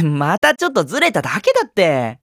またちょっとずれただけだって。